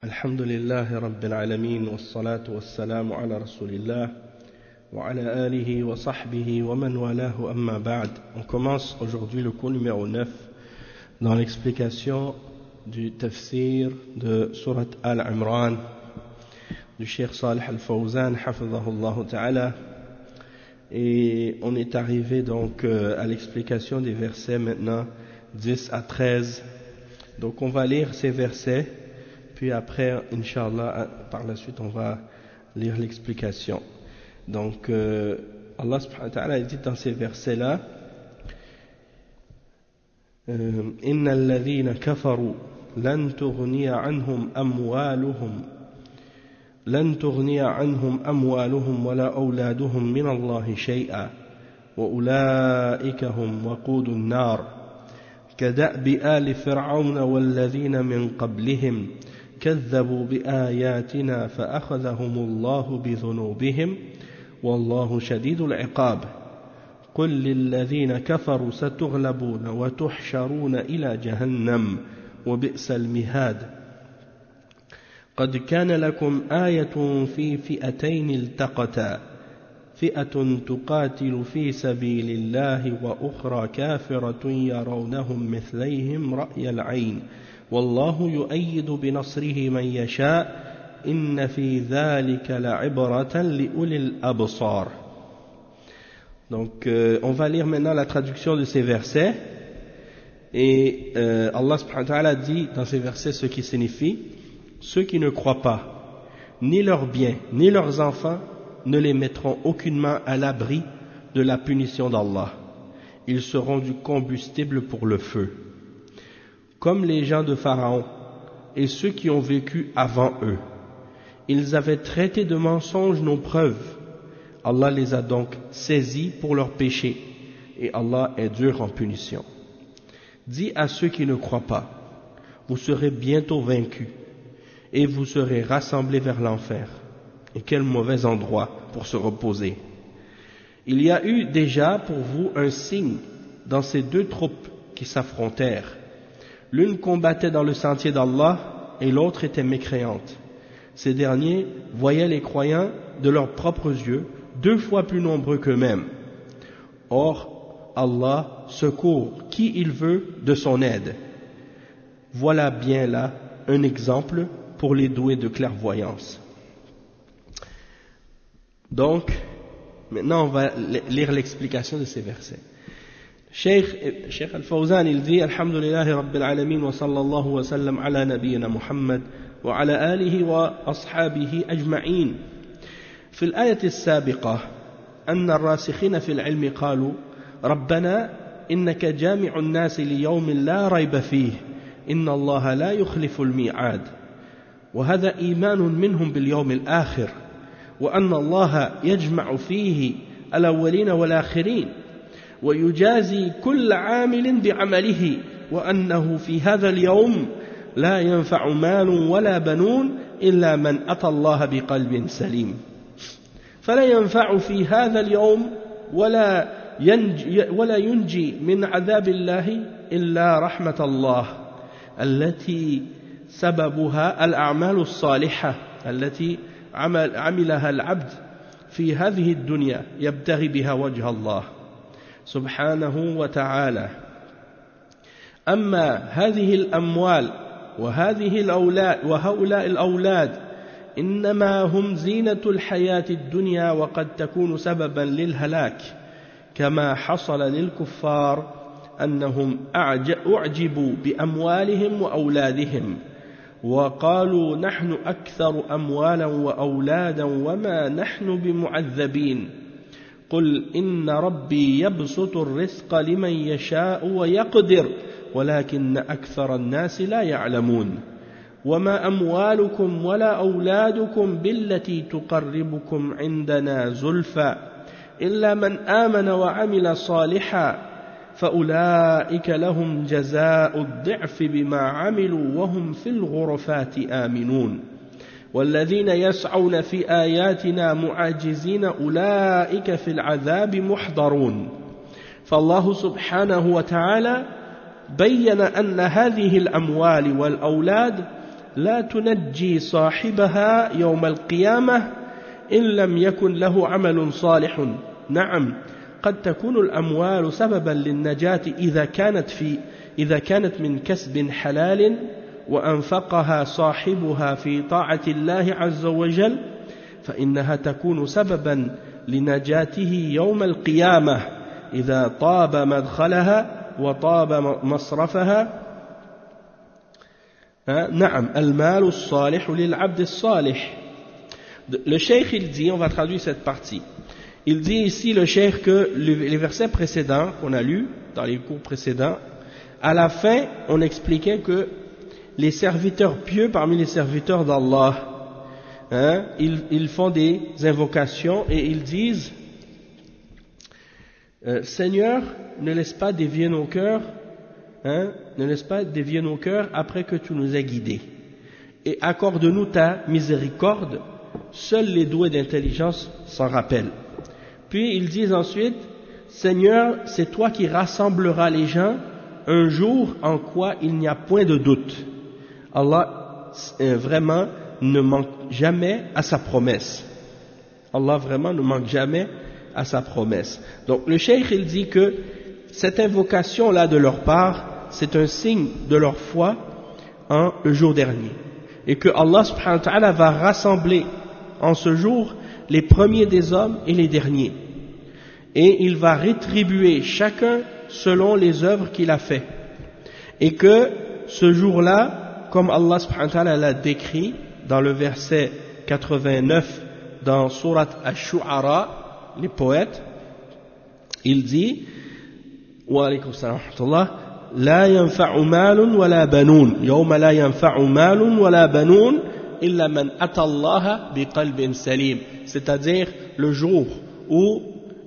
الحمد لله رب العالمين والصلاة والسلام على رسول الله وعلى آله وصحبه ومن والاه أما بعد. On commence aujourd'hui le cours numéro 9 dans l'explication du tafsir de Surat Al-Imran du Cheikh Salih Al-Fawzan hafidhahullah ta'ala, et on est arrivé donc à l'explication des versets maintenant 10 à 13. Donc on va lire ces versets, puis après, Inch'Allah, par la suite, on va lire l'explication. Donc, Allah subhanahu wa ta'ala dit dans ces versets-là, إِنَّ الَّذِينَ كَفَرُوا لَن تُغْنِيَ عَنْهُمْ أَمْوَالُهُمْ وَلَا أَوْلَادُهُمْ مِنَ اللَّهِ شَيْئًا وَأُولَئِكَ هُمْ وَقُودُ النَّارِ كَدَأْبِ آلِ فِرْعَوْنَ وَالَّذِينَ مِنْ قَبْلِهِمْ كذبوا بآياتنا فأخذهم الله بذنوبهم والله شديد العقاب قل للذين كفروا ستغلبون وتحشرون إلى جهنم وبئس المهاد قد كان لكم آية في فئتين التقتا فئة تقاتل في سبيل الله وأخرى كافرة يرونهم مثليهم رأي العين والله يؤيد بنصره من يشاء إن في ذلك لعبرة لأولي الأبصار. Donc on va lire maintenant la traduction de ces versets, et Allah subhanahu wa ta'ala dit dans ces versets ce qui signifie: ceux qui ne croient pas, ni leurs biens ni leurs enfants ne les mettront aucunement à l'abri de la punition d'Allah. Ils seront du combustible pour le feu, comme les gens de Pharaon et ceux qui ont vécu avant eux. Ils avaient traité de mensonges nos preuves. Allah les a donc saisis pour leurs péchés, et Allah est dur en punition. Dis à ceux qui ne croient pas: vous serez bientôt vaincus, et vous serez rassemblés vers l'enfer. Et quel mauvais endroit pour se reposer. Il y a eu déjà pour vous un signe dans ces deux troupes qui s'affrontèrent. L'une combattait dans le sentier d'Allah et l'autre était mécréante. Ces derniers voyaient les croyants de leurs propres yeux 2 fois plus nombreux qu'eux-mêmes. Or, Allah secourt qui il veut de son aide. Voilà bien là un exemple pour les doués de clairvoyance. Donc, maintenant on va lire l'explication de ces versets. Cheikh Al-Fawzan, il dit: Alhamdulillahi Rabbil Alamin wa sallallahu wa sallam ala nabiyyina Muhammad wa ala alihi wa ashabihi ajma'in. في الآية السابقة أن الراسخين في العلم قالوا: ربنا إنك جامع الناس ليوم لا ريب فيه إن الله لا يخلف الميعاد. وهذا إيمان منهم باليوم الآخر، وأن الله يجمع فيه الأولين والآخرين ويجازي كل عامل بعمله، وأنه في هذا اليوم لا ينفع مال ولا بنون إلا من أتى الله بقلب سليم. فلا ينفع في هذا اليوم ولا ينجي من عذاب الله إلا رحمة الله التي سببها الأعمال الصالحة التي عملها العبد في هذه الدنيا يبتغي بها وجه الله سبحانه وتعالى. أما هذه الأموال وهؤلاء الأولاد إنما هم زينة الحياة الدنيا، وقد تكون سببا للهلاك، كما حصل للكفار أنهم أعجبوا بأموالهم وأولادهم وقالوا: نحن أكثر أموالا وأولادا وما نحن بمعذبين. قل إن ربي يبسط الرزق لمن يشاء ويقدر ولكن أكثر الناس لا يعلمون. وما أموالكم ولا أولادكم بالتي تقربكم عندنا زلفى إلا من آمن وعمل صالحا فأولئك لهم جزاء الضعف بما عملوا وهم في الغرفات آمنون. والذين يسعون في آياتنا معاجزين أولئك في العذاب محضرون. فالله سبحانه وتعالى بين أن هذه الأموال والأولاد لا تنجي صاحبها يوم القيامة إن لم يكن له عمل صالح. نعم قد تكون الأموال سببا للنجاة إذا كانت من كسب حلال وأنفقها صاحبها في طاعة الله عز وجل فإنها تكون سببا لنجاته يوم القيامة إذا طاب مدخلها وطاب مصرفها. نعم المال الصالح للعبد الصالح. Le cheikh il dit, on va traduire cette partie, il dit ici le cheikh que les versets précédents qu'on a lus dans les cours précédents, à la fin on expliquait que les serviteurs pieux parmi les serviteurs d'Allah, ils font des invocations et ils disent Seigneur, ne laisse pas dévier nos cœurs, ne laisse pas dévier nos cœurs après que tu nous aies guidés, et accorde-nous ta miséricorde. Seuls les doués d'intelligence s'en rappellent. Puis ils disent ensuite Seigneur, c'est toi qui rassembleras les gens un jour en quoi il n'y a point de doute. Allah vraiment ne manque jamais à sa promesse. Allah vraiment ne manque jamais à sa promesse. Donc le cheikh il dit que cette invocation là de leur part, c'est un signe de leur foi en le jour dernier, et que Allah subhanahu wa ta'ala va rassembler en ce jour les premiers des hommes et les derniers, et il va rétribuer chacun selon les œuvres qu'il a fait, et que ce jour-là, comme Allah subhanahu wa ta'ala l'a décrit dans le verset 89 dans Surat Ash-Shu'ara, les poètes, il dit wa alaykum salam wa rahmatullah la yanfa'u malun wa la banoun yawma la yanfa'u malun wa la banoun illa man ata Allah bi qalbin salim, c'est-à-dire le jour où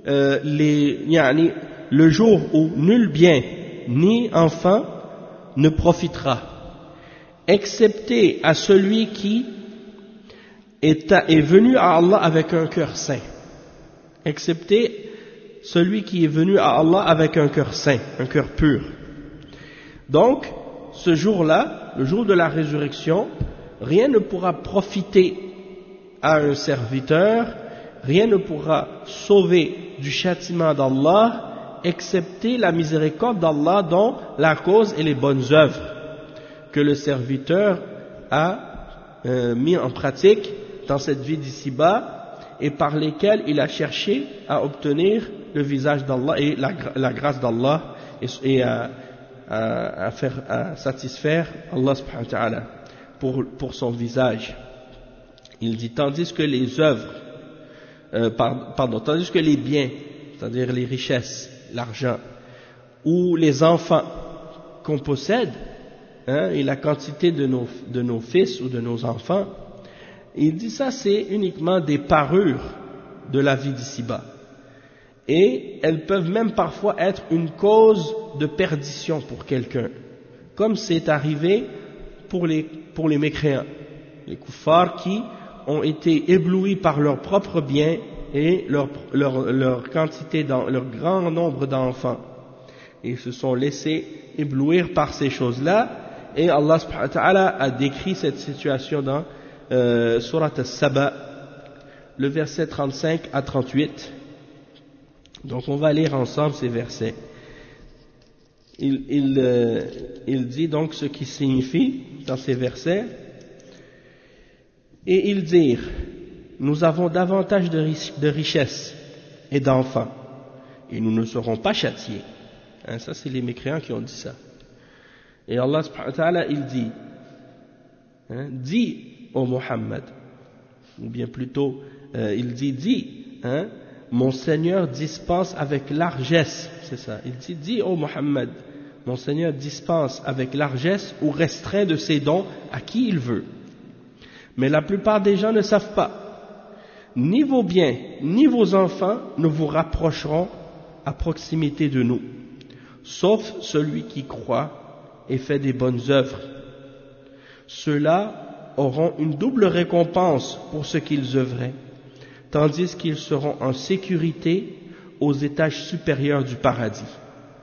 le jour où nul bien ni enfant ne profitera, excepté à celui qui est venu à Allah avec un cœur saint, excepté celui qui est venu à Allah avec un cœur saint, un cœur pur. Donc, ce jour-là, le jour de la résurrection, rien ne pourra profiter à un serviteur, rien ne pourra sauver du châtiment d'Allah, excepté la miséricorde d'Allah dont la cause est les bonnes œuvres que le serviteur a mis en pratique dans cette vie d'ici-bas, et par lesquels il a cherché à obtenir le visage d'Allah et la grâce d'Allah, et à satisfaire Allah subhanahu wa ta'ala pour son visage. Il dit tandis que les œuvres, tandis que les biens, c'est-à-dire les richesses, l'argent, ou les enfants qu'on possède, et la quantité de nos fils ou de nos enfants, il dit ça c'est uniquement des parures de la vie d'ici-bas, et elles peuvent même parfois être une cause de perdition pour quelqu'un, comme c'est arrivé pour les mécréants, les kuffars qui ont été éblouis par leurs propres biens et leur quantité, leur grand nombre d'enfants, et se sont laissés éblouir par ces choses-là. Et Allah subhanahu wa ta'ala a décrit cette situation dans Surat As-Saba, le verset 35 à 38. Donc on va lire ensemble ces versets. Il dit donc ce qui signifie dans ces versets. Et ils dirent, nous avons davantage de richesses et d'enfants, et nous ne serons pas châtiés. Ça c'est les mécréants qui ont dit ça. Et Allah subhanahu wa ta'ala il dit, dis ô Muhammad, ou bien plutôt il dit, mon Seigneur dispense avec largesse, c'est ça, il dit, dis ô Muhammad, mon Seigneur dispense avec largesse ou restreint de ses dons à qui il veut. Mais la plupart des gens ne savent pas. Ni vos biens, ni vos enfants ne vous rapprocheront à proximité de nous, sauf celui qui croit et fait des bonnes œuvres. Ceux-là auront une double récompense pour ce qu'ils œuvraient, tandis qu'ils seront en sécurité aux étages supérieurs du paradis.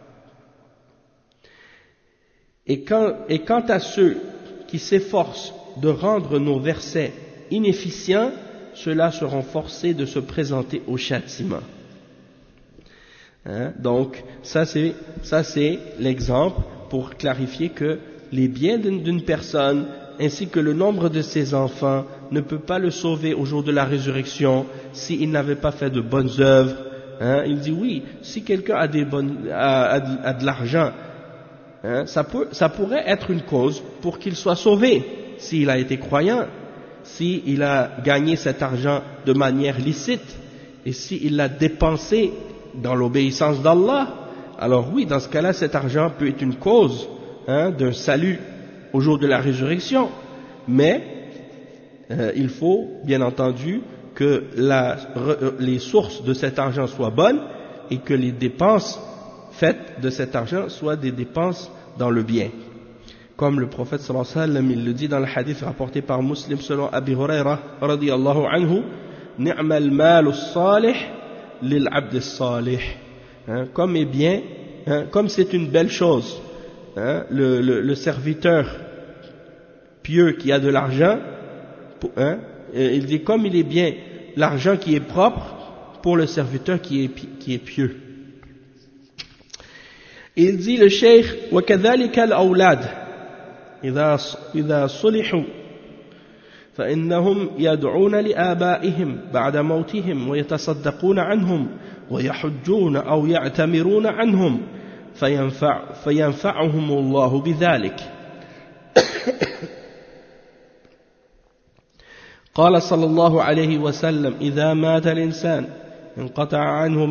Et quant à ceux qui s'efforcent de rendre nos versets inefficients, ceux-là seront forcés de se présenter au châtiment. Donc, ça c'est l'exemple pour clarifier que les biens d'une personne ainsi que le nombre de ses enfants ne peut pas le sauver au jour de la résurrection s'il n'avait pas fait de bonnes œuvres. Il dit oui, si quelqu'un a de l'argent, ça pourrait être une cause pour qu'il soit sauvé s'il a été croyant, s'il a gagné cet argent de manière licite et s'il l'a dépensé dans l'obéissance d'Allah. Alors oui, dans ce cas-là, cet argent peut être une cause d'un salut au jour de la résurrection, mais il faut bien entendu que les sources de cet argent soient bonnes et que les dépenses faites de cet argent soient des dépenses dans le bien. Comme le prophète sallallahu alayhi wa sallam, il le dit dans le hadith rapporté par Muslim selon Abi Huraira radiyallahu anhu, ni'mal malu salih lil abd salih. Comme est bien, comme c'est une belle chose, le serviteur pieux qui a de l'argent, il dit comme il est bien l'argent qui est propre pour le serviteur qui est pieux. Il dit le cheikh وكذلك الأولاد إذا صلحوا فإنهم يدعون لآبائهم بعد موتهم ويتصدقون عنهم ويحجون أو يعتمرون عنهم فينفعهم الله بذلك. قال صلى الله عليه وسلم إذا مات الإنسان انقطع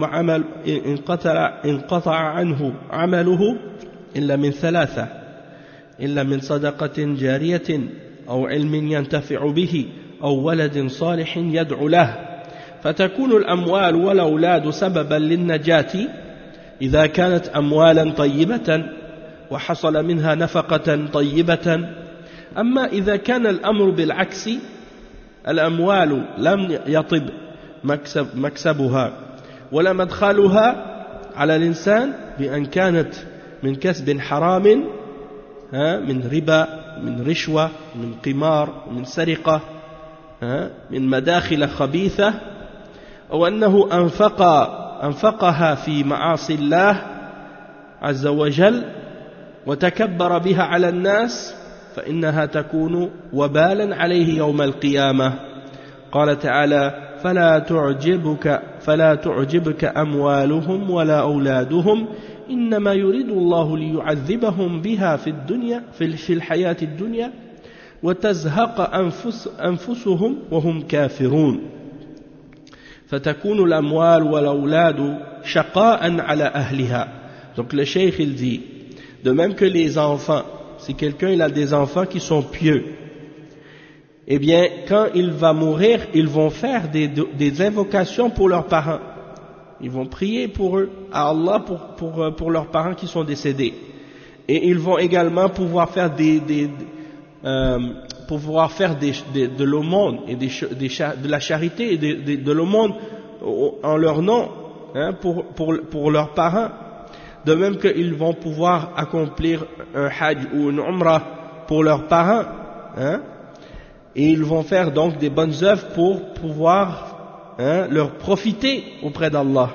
عنه عمله إلا من ثلاثة، إلا من صدقة جارية أو علم ينتفع به أو ولد صالح يدعو له، فتكون الأموال والأولاد سببا للنجاة إذا كانت أموالا طيبة وحصل منها نفقة طيبة. أما إذا كان الأمر بالعكس، الأموال لم يطب مكسبها ولا مدخلها على الإنسان بأن كانت من كسب حرام، من ربا، من رشوة، من قمار، من سرقة، من مداخل خبيثة، أو أنه أنفقها في معاصي الله عز وجل وتكبر بها على الناس، فإنها تكون وبالا عليه يوم القيامة. قال تعالى فلا تعجبك أموالهم ولا أولادهم إنما يريد الله ليعذبهم بها في الدنيا في الحياة الدنيا وتزهق أنفسهم وهم كافرون فتكون الأموال والأولاد شقاء على أهلها. Donc le cheikh il dit, de même que les enfants, si quelqu'un il a des enfants qui sont pieux, eh bien, quand il va mourir, ils vont faire des invocations pour leurs parents. Ils vont prier pour eux, à Allah, pour leurs parents qui sont décédés. Et ils vont également pouvoir faire de l'aumône et de la charité et de l'aumône en leur nom, pour leurs parents. De même qu'ils vont pouvoir accomplir un hajj ou une umrah pour leurs parents, et ils vont faire donc des bonnes œuvres pour pouvoir leur profiter auprès d'Allah.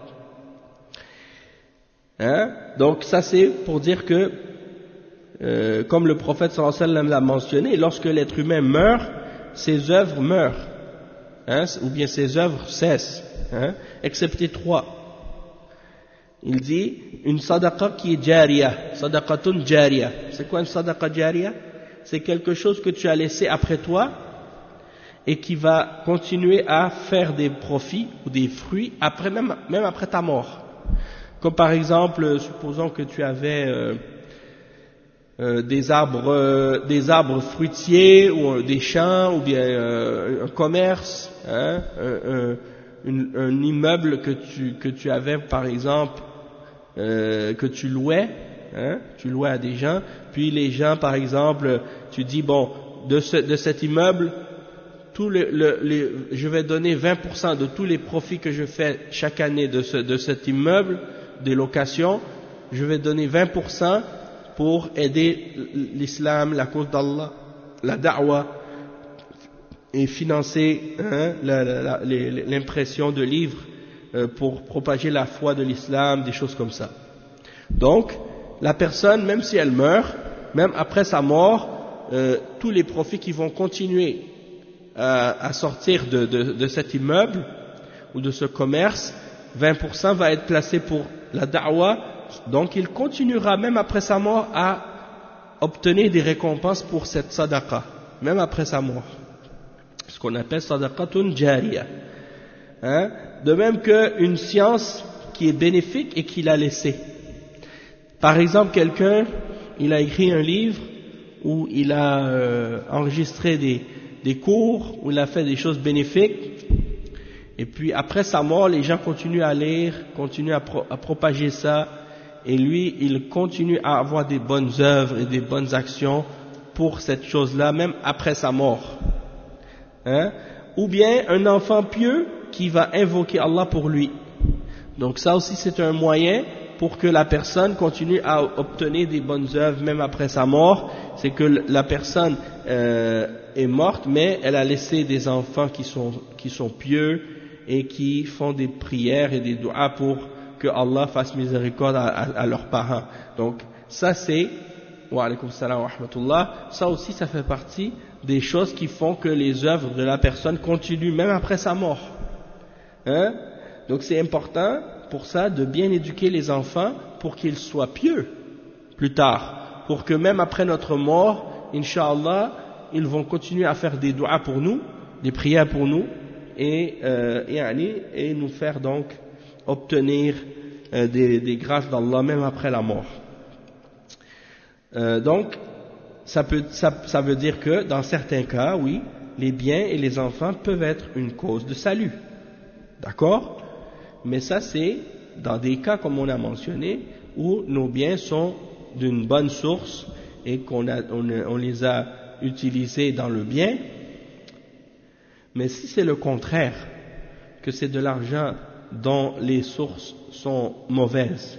Donc ça c'est pour dire que, comme le prophète sallallahu alayhi wa sallam l'a mentionné, lorsque l'être humain meurt, ses œuvres meurent, ou bien ses œuvres cessent, excepté trois. Il dit une sadaqa qui est jariya, sadaqatun jariya. C'est quoi une sadaqa jariya? C'est quelque chose que tu as laissé après toi et qui va continuer à faire des profits ou des fruits après, même après ta mort. Comme par exemple, supposons que tu avais des arbres fruitiers ou des champs ou bien un commerce, un immeuble que tu avais par exemple, que tu louais à des gens, puis les gens par exemple, tu dis bon, de cet immeuble, je vais donner 20% de tous les profits que je fais chaque année de cet immeuble, des locations, je vais donner 20% pour aider l'islam, la cause d'Allah, la da'wa et financer l'impression de livres pour propager la foi de l'islam, des choses comme ça. Donc, la personne, même si elle meurt, même après sa mort, tous les profits qui vont continuer à sortir de cet immeuble ou de ce commerce, 20% va être placé pour la da'wa, donc il continuera même après sa mort à obtenir des récompenses pour cette sadaqa, même après sa mort. Ce qu'on appelle sadaqatun jariya. De même qu'une science qui est bénéfique et qu'il a laissée. Par exemple, quelqu'un, il a écrit un livre où il a enregistré des cours, où il a fait des choses bénéfiques, et puis après sa mort, les gens continuent à lire, continuent à propager ça, et lui, il continue à avoir des bonnes œuvres et des bonnes actions pour cette chose-là, même après sa mort. Ou bien un enfant pieux qui va invoquer Allah pour lui. Donc ça aussi c'est un moyen pour que la personne continue à obtenir des bonnes œuvres même après sa mort. C'est que la personne est morte, mais elle a laissé des enfants qui sont pieux et qui font des prières et des du'as pour que Allah fasse miséricorde à leurs parents. Donc ça c'est, wa alaykum salam wa rahmatullah, ça aussi ça fait partie des choses qui font que les œuvres de la personne continuent même après sa mort. Donc c'est important pour ça de bien éduquer les enfants pour qu'ils soient pieux plus tard, pour que même après notre mort, Inch'Allah, ils vont continuer à faire des du'as pour nous, des prières pour nous, et nous faire donc obtenir des grâces d'Allah même après la mort. Donc ça veut dire que dans certains cas, oui, les biens et les enfants peuvent être une cause de salut. D'accord? Mais ça c'est dans des cas comme on a mentionné où nos biens sont d'une bonne source et on les a utilisés dans le bien. Mais si c'est le contraire, que c'est de l'argent dont les sources sont mauvaises,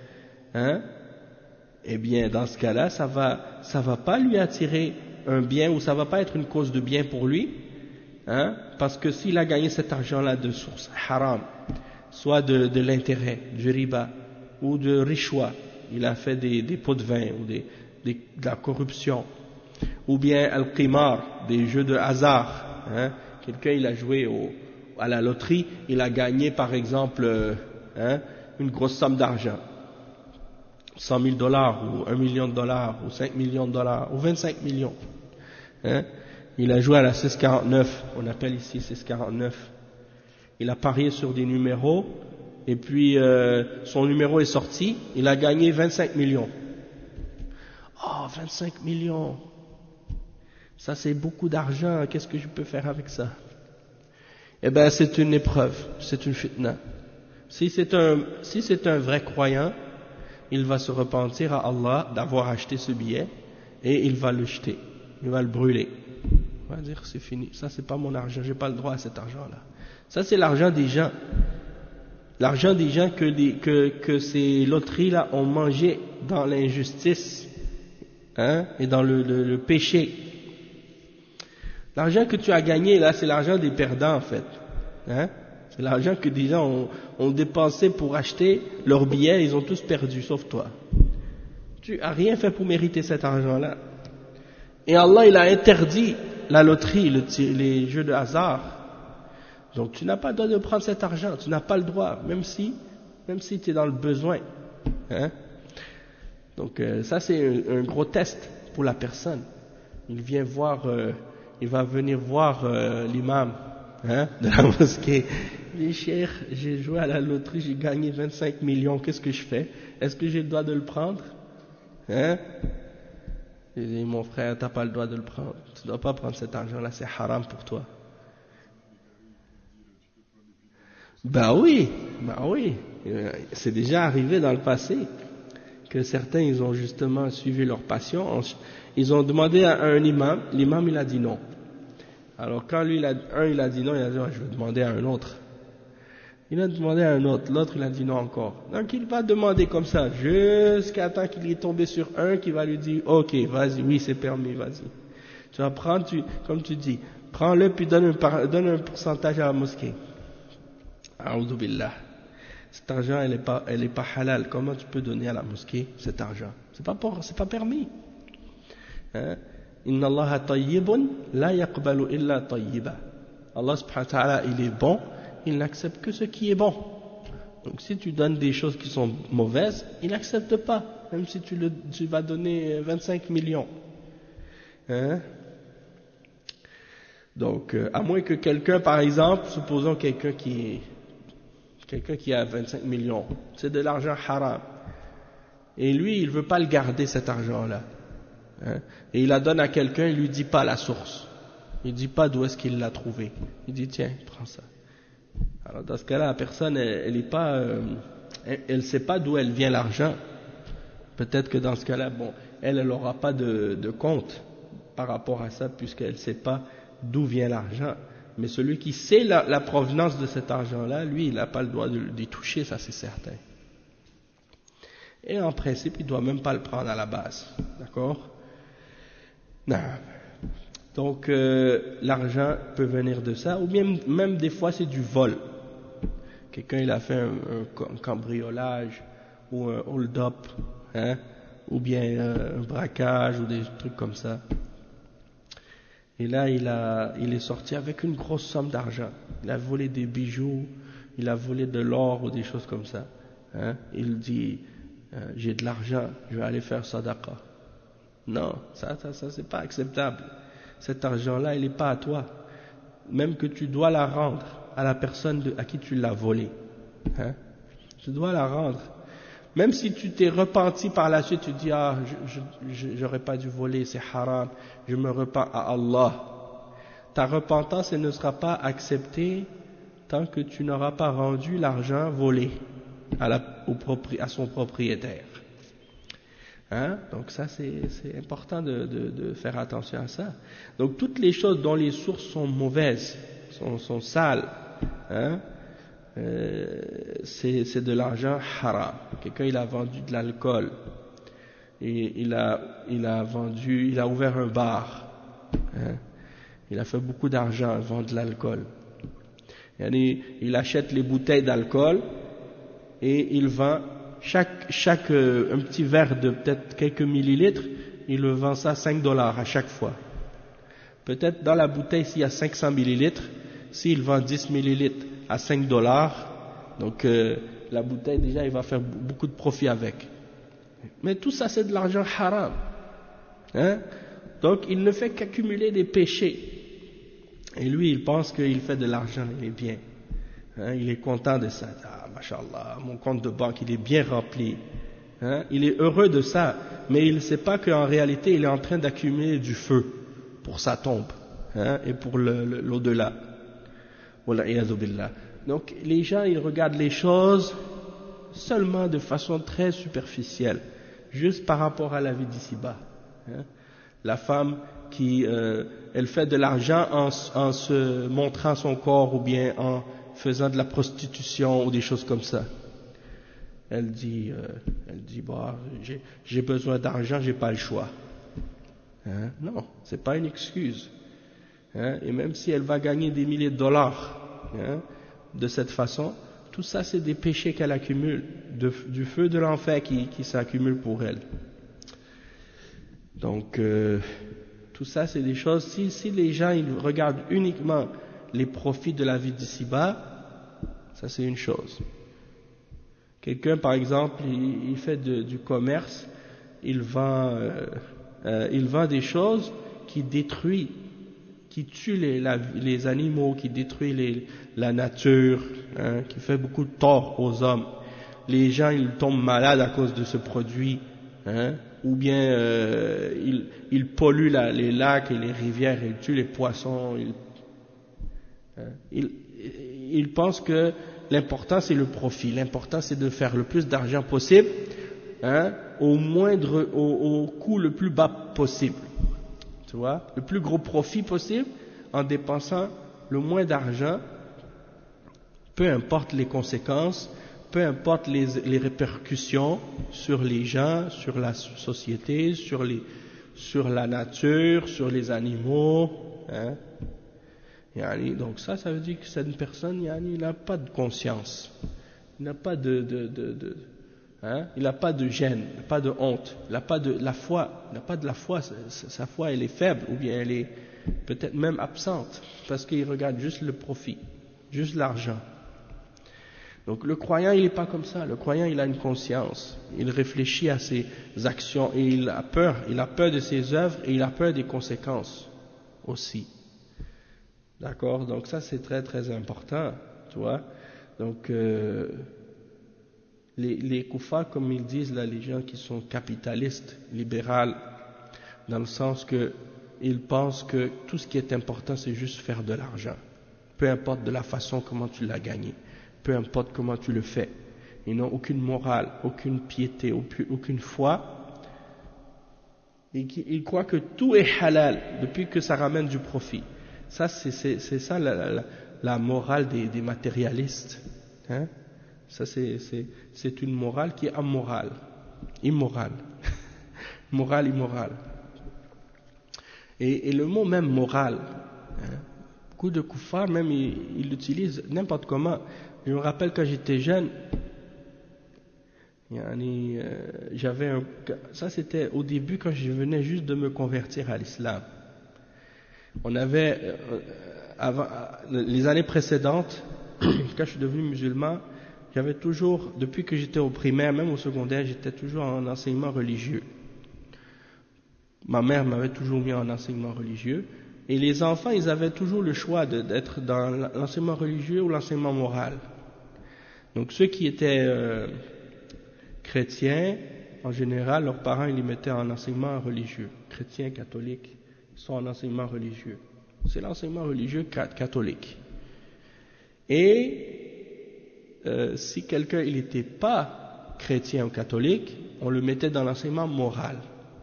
eh bien dans ce cas-là, ça va pas lui attirer un bien ou ça va pas être une cause de bien pour lui, parce que s'il a gagné cet argent-là de source haram, soit de l'intérêt, du riba ou de rishwa, il a fait des pots de vin ou de la corruption, ou bien al-qimar, des jeux de hasard, quelqu'un il a joué à la loterie, il a gagné par exemple une grosse somme d'argent, 100 000 $, ou 1 million de dollars, ou 5 millions de dollars, ou 25 millions. Il a joué à la 649, on appelle ici 649. Il a parié sur des numéros, et puis son numéro est sorti, il a gagné 25 millions. Oh, 25 millions! Ça c'est beaucoup d'argent, qu'est-ce que je peux faire avec ça? Eh bien c'est une épreuve, c'est une fitna. Si c'est un vrai croyant, il va se repentir à Allah d'avoir acheté ce billet et il va le jeter, il va le brûler. Il va dire c'est fini, ça c'est pas mon argent, j'ai pas le droit à cet argent-là. Ça c'est l'argent des gens. L'argent des gens que ces loteries-là ont mangé dans l'injustice et dans le péché. L'argent que tu as gagné là, c'est l'argent des perdants en fait. C'est l'argent que des gens ont dépensé pour acheter leurs billets, ils ont tous perdu, sauf toi. Tu n'as rien fait pour mériter cet argent-là. Et Allah, il a interdit la loterie, les jeux de hasard. Donc tu n'as pas le droit de prendre cet argent, tu n'as pas le droit, même si tu es dans le besoin. Donc ça c'est un gros test pour la personne. Il va venir voir l'imam de la mosquée. Il dit, Cheikh, j'ai joué à la loterie, j'ai gagné 25 millions, qu'est-ce que je fais? Est-ce que j'ai le droit de le prendre? Il dit, mon frère, tu n'as pas le droit de le prendre. Tu ne dois pas prendre cet argent-là, c'est haram pour toi. Bah oui. C'est déjà arrivé dans le passé que certains, ils ont justement suivi leur passion. Ils ont demandé à un imam, l'imam il a dit non. Alors quand lui, il a dit non, il a dit je vais demander à un autre. Il a demandé à un autre, l'autre il a dit non encore. Donc il va demander comme ça, jusqu'à temps qu'il est tombé sur un qui va lui dire ok, vas-y, oui c'est permis, vas-y. Tu vas prendre, comme tu dis, prends-le puis donne un pourcentage à la mosquée. A'oudhu billah. Cet argent, elle est pas halal. Comment tu peux donner à la mosquée cet argent? C'est pas permis. Hein? Inna Allah tayyibun la yaqbalu illa tayyiba. Allah subhanahu wa ta'ala, il est bon, il n'accepte que ce qui est bon. Donc si tu donnes des choses qui sont mauvaises, il n'accepte pas, même si tu vas donner 25 millions. Hein? Donc, à moins que quelqu'un, par exemple, supposons quelqu'un qui a 25 millions, c'est de l'argent haram, et lui, il veut pas le garder cet argent-là, hein? Et il la donne à quelqu'un, il lui dit pas la source, il dit pas d'où est-ce qu'il l'a trouvé, il dit tiens, prends ça. Alors dans ce cas-là, la personne, elle sait pas d'où elle vient l'argent. Peut-être que dans ce cas-là, bon, elle n'aura pas de compte par rapport à ça, puisqu'elle sait pas d'où vient l'argent. Mais celui qui sait la provenance de cet argent-là, lui, il n'a pas le droit d'y toucher, ça c'est certain. Et en principe, il ne doit même pas le prendre à la base. D'accord? Non. Donc, l'argent peut venir de ça, ou bien même des fois c'est du vol. Quelqu'un, il a fait un cambriolage, ou un hold-up, hein? Ou bien un braquage, ou des trucs comme ça. Et là, il est sorti avec une grosse somme d'argent. Il a volé des bijoux, il a volé de l'or ou des choses comme ça. Hein? Il dit, j'ai de l'argent, je vais aller faire sadaqa. Non, ça c'est pas acceptable. Cet argent-là, il n'est pas à toi. Même que tu dois la rendre à la personne à qui tu l'as volé. Hein? Tu dois la rendre. Même si tu t'es repenti par la suite, tu dis, ah, j'aurais pas dû voler, c'est haram, je me repens à Allah. Ta repentance, elle ne sera pas acceptée tant que tu n'auras pas rendu l'argent volé à son propriétaire. Hein? Donc ça, c'est important de faire attention à ça. Donc toutes les choses dont les sources sont mauvaises, sont sales, hein? C'est de l'argent haram. Quelqu'un, il a vendu de l'alcool, et il a ouvert un bar, hein? Il a fait beaucoup d'argent, vend de l'alcool. Il achète les bouteilles d'alcool et il vend un petit verre de peut-être quelques millilitres, il le vend ça $5 à chaque fois. Peut-être dans la bouteille, s'il y a 500 millilitres, s'il vend 10 millilitres à $5, donc la bouteille déjà il va faire beaucoup de profit avec. Mais tout ça c'est de l'argent haram, hein? Donc il ne fait qu'accumuler des péchés, et lui il pense qu'il fait de l'argent, il est bien, hein? Il est content de ça. Ah, mashallah, mon compte de banque il est bien rempli, hein? Il est heureux de ça, mais il ne sait pas qu'en réalité il est en train d'accumuler du feu pour sa tombe, hein? Et pour l'au-delà. Donc les gens, ils regardent les choses seulement de façon très superficielle, juste par rapport à la vie d'ici-bas, hein? La femme qui elle fait de l'argent en se montrant son corps, ou bien en faisant de la prostitution ou des choses comme ça. Elle dit bah, j'ai besoin d'argent, j'ai pas le choix, hein? Non, c'est pas une excuse, hein? Et même si elle va gagner des milliers de dollars, hein, de cette façon, tout ça c'est des péchés qu'elle accumule, du feu de l'enfer qui s'accumule pour elle. Donc tout ça c'est des choses, si les gens ils regardent uniquement les profits de la vie d'ici-bas, ça c'est une chose. Quelqu'un par exemple, il fait du commerce, il vend des choses qui détruisent, qui tue les animaux, qui détruit la nature, hein, qui fait beaucoup de tort aux hommes. Les gens, ils tombent malades à cause de ce produit, hein, ou bien ils polluent les lacs et les rivières, ils tuent les poissons. Ils pensent que l'important c'est le profit, l'important c'est de faire le plus d'argent possible, hein, au coût le plus bas possible. Tu vois, le plus gros profit possible en dépensant le moins d'argent, peu importe les conséquences, peu importe les répercussions sur les gens, sur la société, sur sur la nature, sur les animaux, hein. Donc ça veut dire que cette personne, il n'a pas de conscience, il n'a pas il n'a pas de gêne, il n'a pas de honte, il n'a pas de la foi, sa foi elle est faible, ou bien elle est peut-être même absente, parce qu'il regarde juste le profit, juste l'argent. Donc le croyant, il n'est pas comme ça. Le croyant, il a une conscience, il réfléchit à ses actions et il a peur de ses œuvres et il a peur des conséquences aussi. D'accord? Donc ça c'est très très important, tu vois. Donc les koufars, comme ils disent là, les gens qui sont capitalistes, libéraux, dans le sens que ils pensent que tout ce qui est important c'est juste faire de l'argent, peu importe de la façon comment tu l'as gagné. Peu importe comment tu le fais. Ils n'ont aucune morale, aucune piété, aucune foi. Et ils croient que tout est halal depuis que ça ramène du profit. Ça, c'est ça la morale des matérialistes. Hein? Ça, c'est une morale qui est immorale. Morale immorale. Et le mot même morale, hein? Beaucoup de koufars, même, ils l'utilisent n'importe comment. Je me rappelle quand j'étais jeune, ça c'était au début quand je venais juste de me convertir à l'islam. On avait, les années précédentes, quand je suis devenu musulman, j'avais toujours, depuis que j'étais au primaire, même au secondaire, j'étais toujours en enseignement religieux. Ma mère m'avait toujours mis en enseignement religieux. Et les enfants, ils avaient toujours le choix d'être dans l'enseignement religieux ou l'enseignement moral. Donc ceux qui étaient chrétiens, en général, leurs parents ils les mettaient en enseignement religieux. Chrétiens, catholiques, ils sont en enseignement religieux. C'est l'enseignement religieux catholique. Et si quelqu'un il n'était pas chrétien ou catholique, on le mettait dans l'enseignement moral.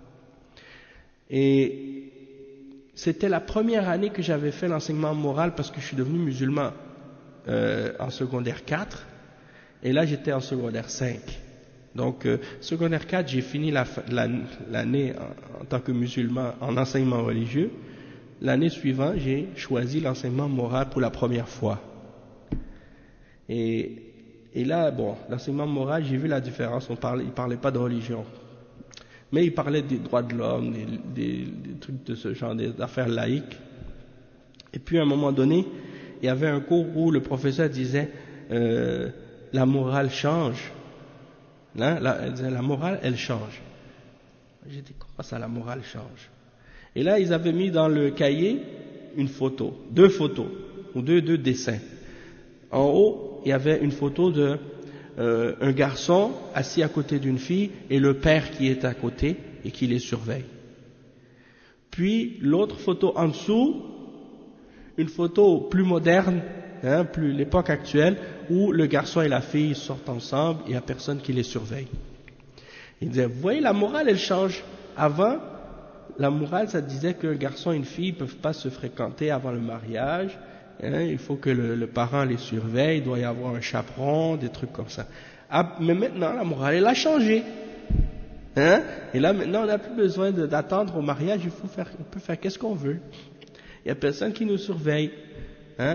Et c'était la première année que j'avais fait l'enseignement moral parce que je suis devenu musulman en secondaire 4 et là j'étais en secondaire 5. Donc secondaire 4 j'ai fini l'année en tant que musulman en enseignement religieux. L'année suivante j'ai choisi l'enseignement moral pour la première fois. Et là bon, l'enseignement moral j'ai vu la différence, il parlait pas de religion. Mais il parlait des droits de l'homme, des trucs de ce genre, des affaires laïques. Et puis à un moment donné, il y avait un cours où le professeur disait la morale change. Hein, elle disait la morale, elle change. J'ai dit comment ça, la morale change? Et là, ils avaient mis dans le cahier une photo, deux photos, ou deux dessins. En haut, il y avait une photo de un garçon assis à côté d'une fille et le père qui est à côté et qui les surveille. Puis l'autre photo en dessous, une photo plus moderne, hein, plus l'époque actuelle, où le garçon et la fille sortent ensemble et il n'y a personne qui les surveille. Il disait, vous voyez, la morale elle change. Avant, la morale ça disait qu'un garçon et une fille ne peuvent pas se fréquenter avant le mariage. Hein, il faut que le parent les surveille, il doit y avoir un chaperon, des trucs comme ça. Ah, mais maintenant, la morale, elle a changé. Hein, et là, maintenant, on n'a plus besoin d'attendre au mariage, on peut faire qu'est-ce qu'on veut. Il n'y a personne qui nous surveille. Hein,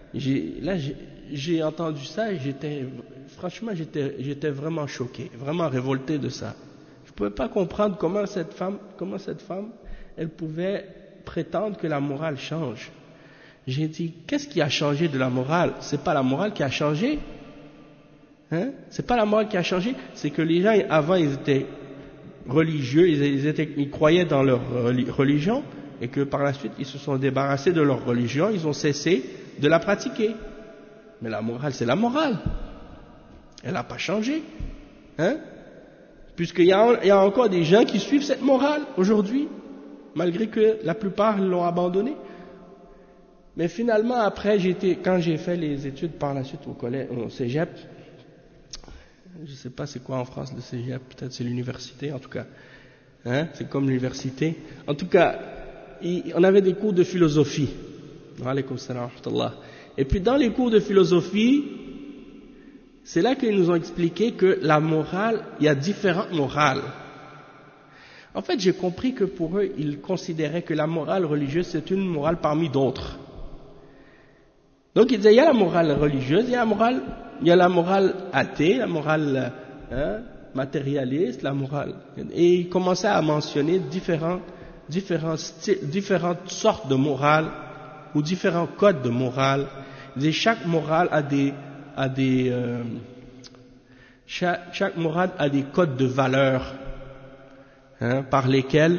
j'ai entendu ça et franchement, j'étais vraiment choqué, vraiment révolté de ça. Je ne pouvais pas comprendre comment cette femme, elle pouvait prétendre que la morale change. J'ai dit, qu'est-ce qui a changé de la morale? C'est pas la morale qui a changé. Hein? C'est pas la morale qui a changé. C'est que les gens, avant, ils étaient religieux, ils croyaient dans leur religion, et que par la suite, ils se sont débarrassés de leur religion, ils ont cessé de la pratiquer. Mais la morale, c'est la morale. Elle n'a pas changé. Hein? Puisqu'il y a encore des gens qui suivent cette morale aujourd'hui, malgré que la plupart l'ont abandonnée. Mais finalement, après, quand j'ai fait les études par la suite au cégep, je ne sais pas c'est quoi en France le cégep, peut-être c'est l'université en tout cas, hein, c'est comme l'université. En tout cas, on avait des cours de philosophie. Alaykoum salam wa rahmatullah. Et puis dans les cours de philosophie, c'est là qu'ils nous ont expliqué que la morale, il y a différentes morales. En fait, j'ai compris que pour eux, ils considéraient que la morale religieuse, c'est une morale parmi d'autres. Donc, ils disaient, il y a la morale religieuse, il y a la morale athée, la morale matérialiste, la morale. Et ils commençaient à mentionner différentes sortes de morale, ou différents codes de morale. Et chaque morale chaque morale a des codes de valeur, par lesquels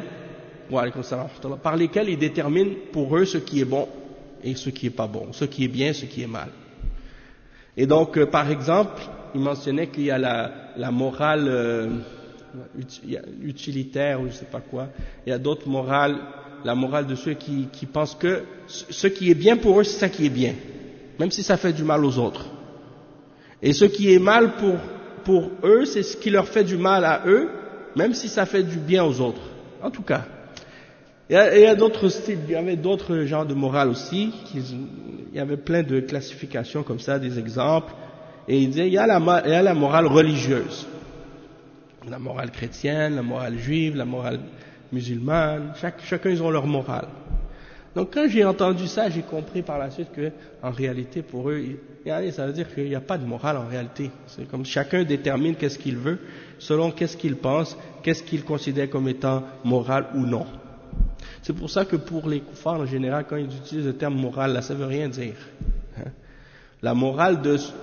ils déterminent pour eux ce qui est bon et ce qui est pas bon, ce qui est bien, ce qui est mal. Et donc, par exemple, il mentionnait qu'il y a la morale utilitaire ou je sais pas quoi. Il y a d'autres morales, la morale de ceux qui pensent que ce qui est bien pour eux, c'est ça qui est bien, même si ça fait du mal aux autres. Et ce qui est mal pour eux, c'est ce qui leur fait du mal à eux, même si ça fait du bien aux autres. En tout cas, il y a d'autres styles, il y avait d'autres genres de morale aussi, il y avait plein de classifications comme ça, des exemples, et il disait, il y a la morale religieuse, la morale chrétienne, la morale juive, la morale musulmane, chacun ils ont leur morale. Donc quand j'ai entendu ça, j'ai compris par la suite que, en réalité, pour eux, ça veut dire qu'il n'y a pas de morale en réalité. C'est comme chacun détermine qu'est-ce qu'il veut, selon qu'est-ce qu'il pense, qu'est-ce qu'il considère comme étant moral ou non. C'est pour ça que pour les koufars en général, quand ils utilisent le terme moral, là, ça veut rien dire. La morale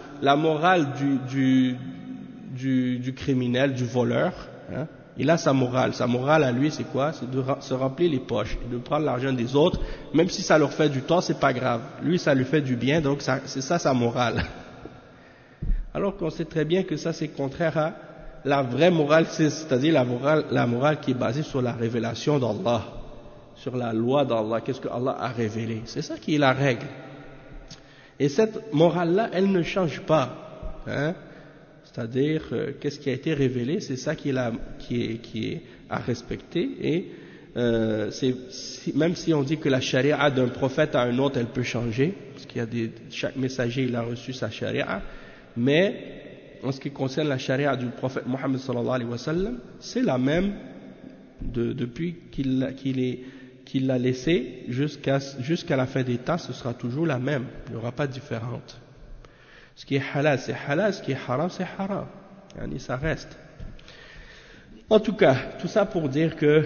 du criminel, du voleur, il a sa morale. Sa morale à lui, c'est quoi? C'est de se remplir les poches et de prendre l'argent des autres, même si ça leur fait du tort, c'est pas grave. Lui, ça lui fait du bien, donc c'est ça sa morale. Alors qu'on sait très bien que ça, c'est contraire à la vraie morale, c'est-à-dire la morale qui est basée sur la révélation d'Allah, sur la loi d'Allah, qu'est-ce que Allah a révélé. C'est ça qui est la règle. Et cette morale-là, elle ne change pas. C'est-à-dire, qu'est-ce qui a été révélé, c'est ça qui est à respecter. Et même si on dit que la charia d'un prophète à un autre, elle peut changer, parce qu'il y a chaque messager, il a reçu sa charia, mais en ce qui concerne la charia du prophète Mohammed sallallahu alayhi wa sallam, c'est la même depuis qu'il l'a laissé jusqu'à la fin des temps, ce sera toujours la même, il n'y aura pas de différente. Ce qui est halal, c'est halal, ce qui est haram, c'est haram. Ça reste. En tout cas, tout ça pour dire que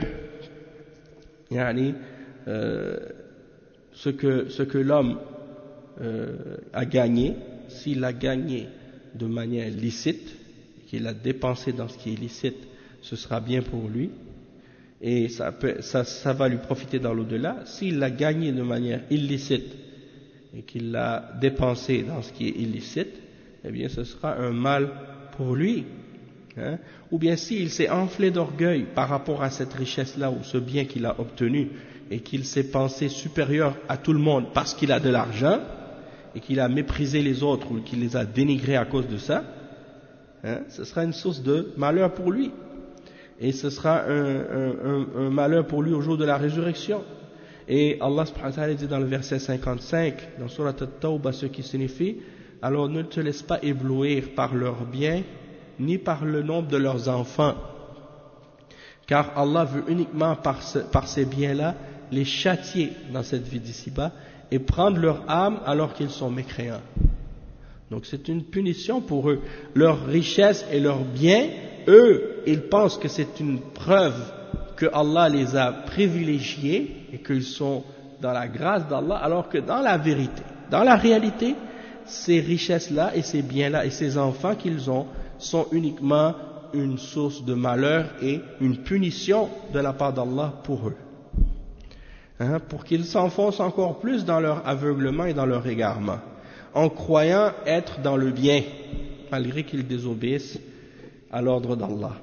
ce que l'homme a gagné, s'il a gagné de manière licite, qu'il a dépensé dans ce qui est licite, ce sera bien pour lui, et ça va lui profiter dans l'au-delà. S'il l'a gagné de manière illicite, et qu'il l'a dépensé dans ce qui est illicite, eh bien ce sera un mal pour lui. Ou bien s'il s'est enflé d'orgueil par rapport à cette richesse-là ou ce bien qu'il a obtenu et qu'il s'est pensé supérieur à tout le monde parce qu'il a de l'argent et qu'il a méprisé les autres ou qu'il les a dénigrés à cause de ça, ce sera une source de malheur pour lui. Et ce sera un malheur pour lui au jour de la résurrection. Et Allah subhanahu wa ta'ala dit dans le verset 55, dans Surat At-Tawbah, ce qui signifie, alors ne te laisse pas éblouir par leurs biens, ni par le nombre de leurs enfants, car Allah veut uniquement par ces biens-là les châtier dans cette vie d'ici-bas et prendre leur âme alors qu'ils sont mécréants. Donc c'est une punition pour eux. Leur richesse et leurs biens, eux, ils pensent que c'est une preuve que Allah les a privilégiés et qu'ils sont dans la grâce d'Allah, alors que dans la vérité, dans la réalité, ces richesses-là et ces biens-là et ces enfants qu'ils ont sont uniquement une source de malheur et une punition de la part d'Allah pour eux. Pour qu'ils s'enfoncent encore plus dans leur aveuglement et dans leur égarement, en croyant être dans le bien, malgré qu'ils désobéissent à l'ordre d'Allah.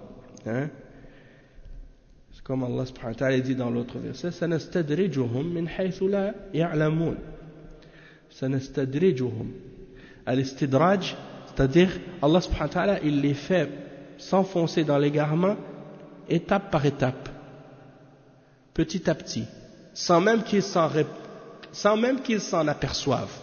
Comme Allah subhanahu wa ta'ala dit dans l'autre verset, sanastadrijuhum min haythu la ya'lamun. Sanastadrijuhum. Al-istidraj, c'est-à-dire Allah subhanahu wa ta'ala, il les fait s'enfoncer dans l'égarement étape par étape, petit à petit, sans même qu'ils s'en aperçoivent.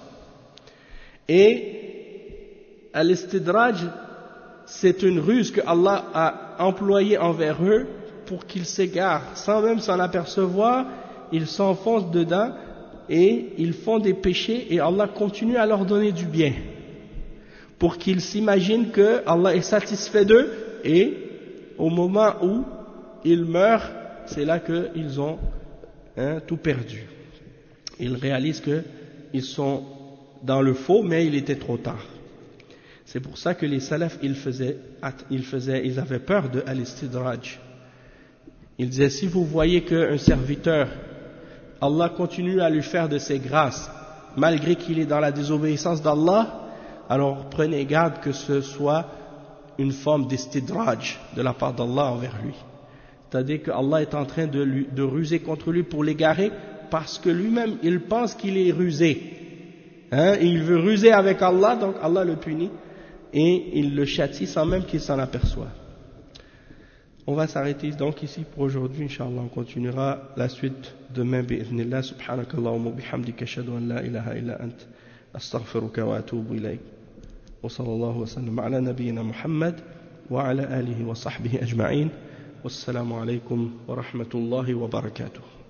Et al-istidraj, c'est une ruse que Allah a employée envers eux pour qu'ils s'égarent, sans même s'en apercevoir, ils s'enfoncent dedans et ils font des péchés et Allah continue à leur donner du bien pour qu'ils s'imaginent que Allah est satisfait d'eux et au moment où ils meurent, c'est là qu'ils ont tout perdu. Ils réalisent qu'ils sont dans le faux, mais il était trop tard. C'est pour ça que les salafs, ils avaient peur de al-istidraj. Ils disaient, si vous voyez qu'un serviteur, Allah continue à lui faire de ses grâces, malgré qu'il est dans la désobéissance d'Allah, alors prenez garde que ce soit une forme d'istidraj de la part d'Allah envers lui. C'est-à-dire que Allah est en train de ruser contre lui pour l'égarer, parce que lui-même, il pense qu'il est rusé. Il veut ruser avec Allah, donc Allah le punit, et il le châtie sans même qu'il s'en aperçoive. On va s'arrêter donc ici pour aujourd'hui, Inch'Allah. On continuera la suite demain, bi'idhnillah. Subhanakallahumma bihamdika ashhadu an la ilaha illa ant, astaghfiruka wa atubu ilayk. Wa sallallahu wa sallam ala nabiyyina Muhammad wa ala alihi wa sahbihi ajma'in. Wassalamu alaykum wa rahmatullahi wa barakatuh.